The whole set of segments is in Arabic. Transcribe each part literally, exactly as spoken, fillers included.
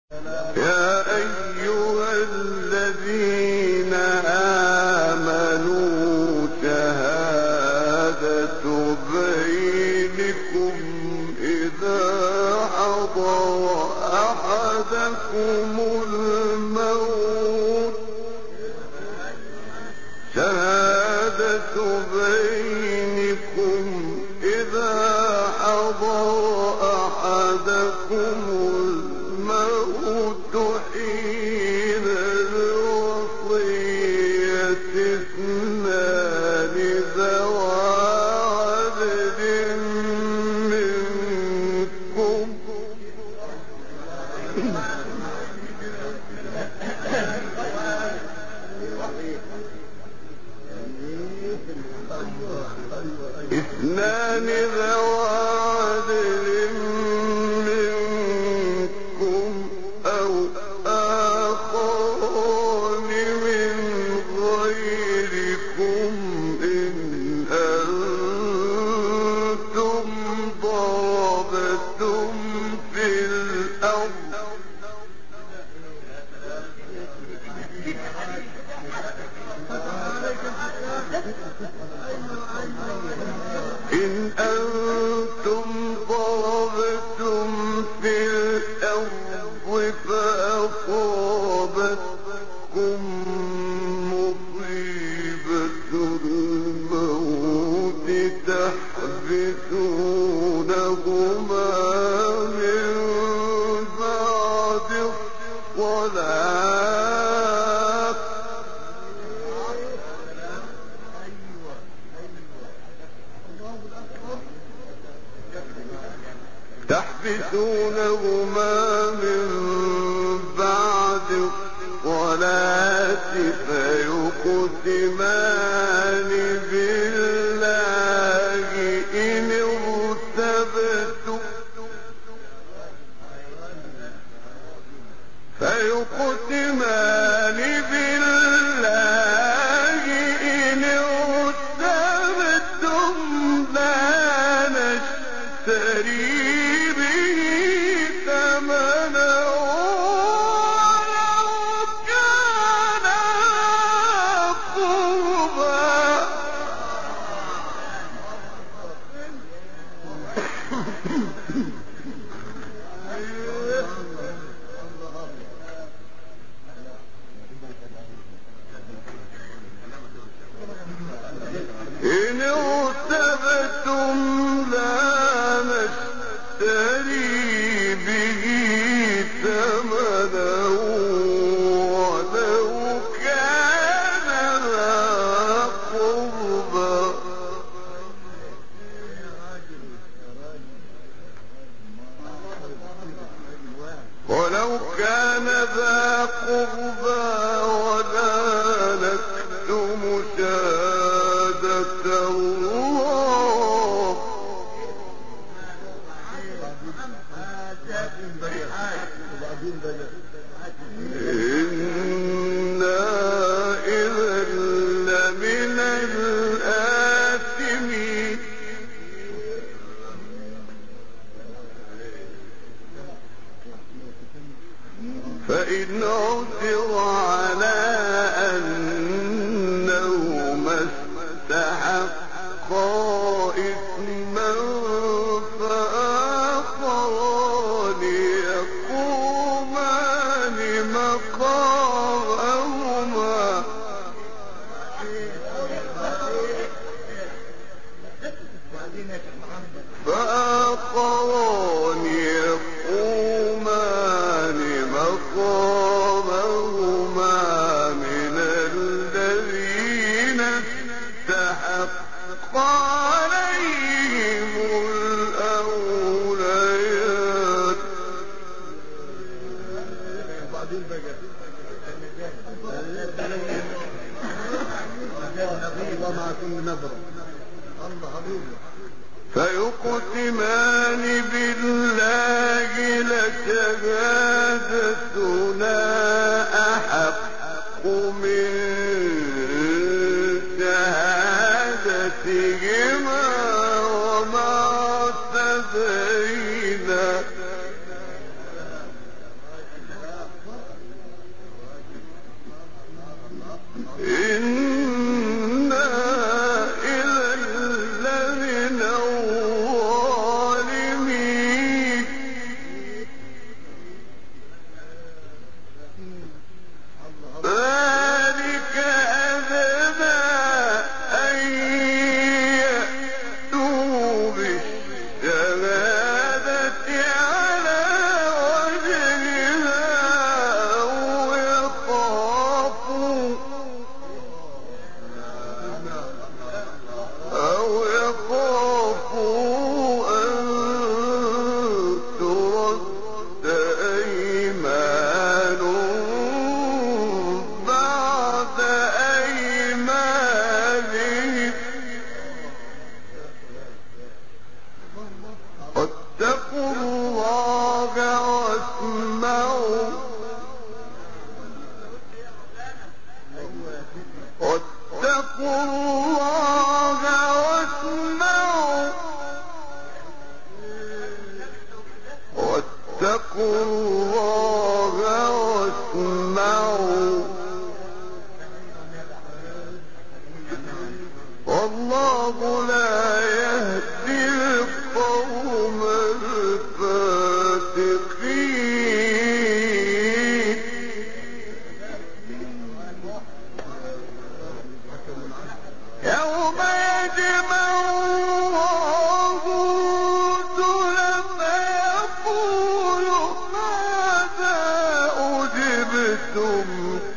يا أيها الذين آمنوا شهادة بينكم إذا حضر أحدكم الموت شهادة بينكم إذا حضر أحدكم الموت حين الوصية اثنان ذوى عدل منكم اثنان ذوى عدل منكم أو آخران من غيركم إن أنتم ضربتم في الأرض إن أنتم ضربتم في الأرض فأصابتكم مصيبة الموت تحبسونهما من بعد الصلاة تحبسونهما من بعد الصلاة فيقسمان بالله إن ارتبتم فيقسمان بالله إن ارتبتم لا نشتري إن ارتبتم لا نشتري به ثمنا ولو كان ذا قربى ولو كان ذا قربى ولا نكتم شهادة الله إنا إذا لمن الآثمين فإن عثر على أنهما استحقا إثما فآخران يقومان مقامهما فآخران يقومان مقامهما من الذين استحق عليهم الأوليات فيقسمان بالله لشهادتنا أحق من شهادتهما وما اعتدينا أجبتم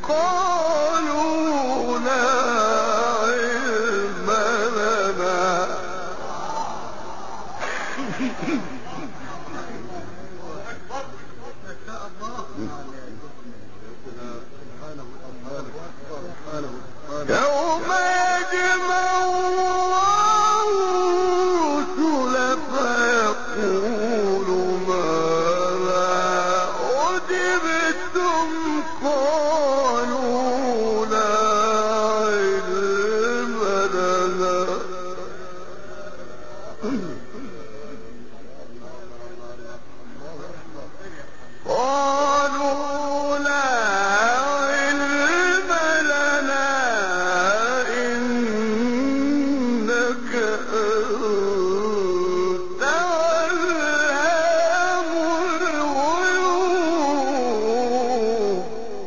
قالوا لا علم لنا يوم يجمع الله الرسل فيقول ماذا أجبتم قالوا لا علم لنا قالوا لا علم لنا إنك أنت علام الغيوب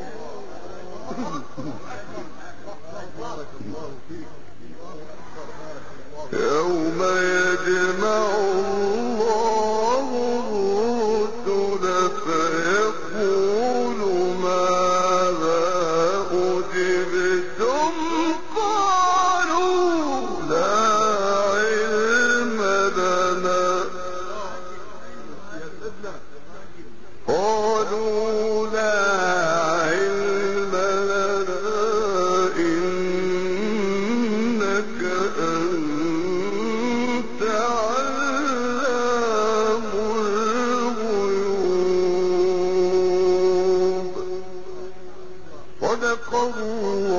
يوم يجمع الله الرسل فيقول ماذا أجبتم قالوا لا علم لنا قالوا لا علم لنا إنك أنت علام الغيوب صدق الله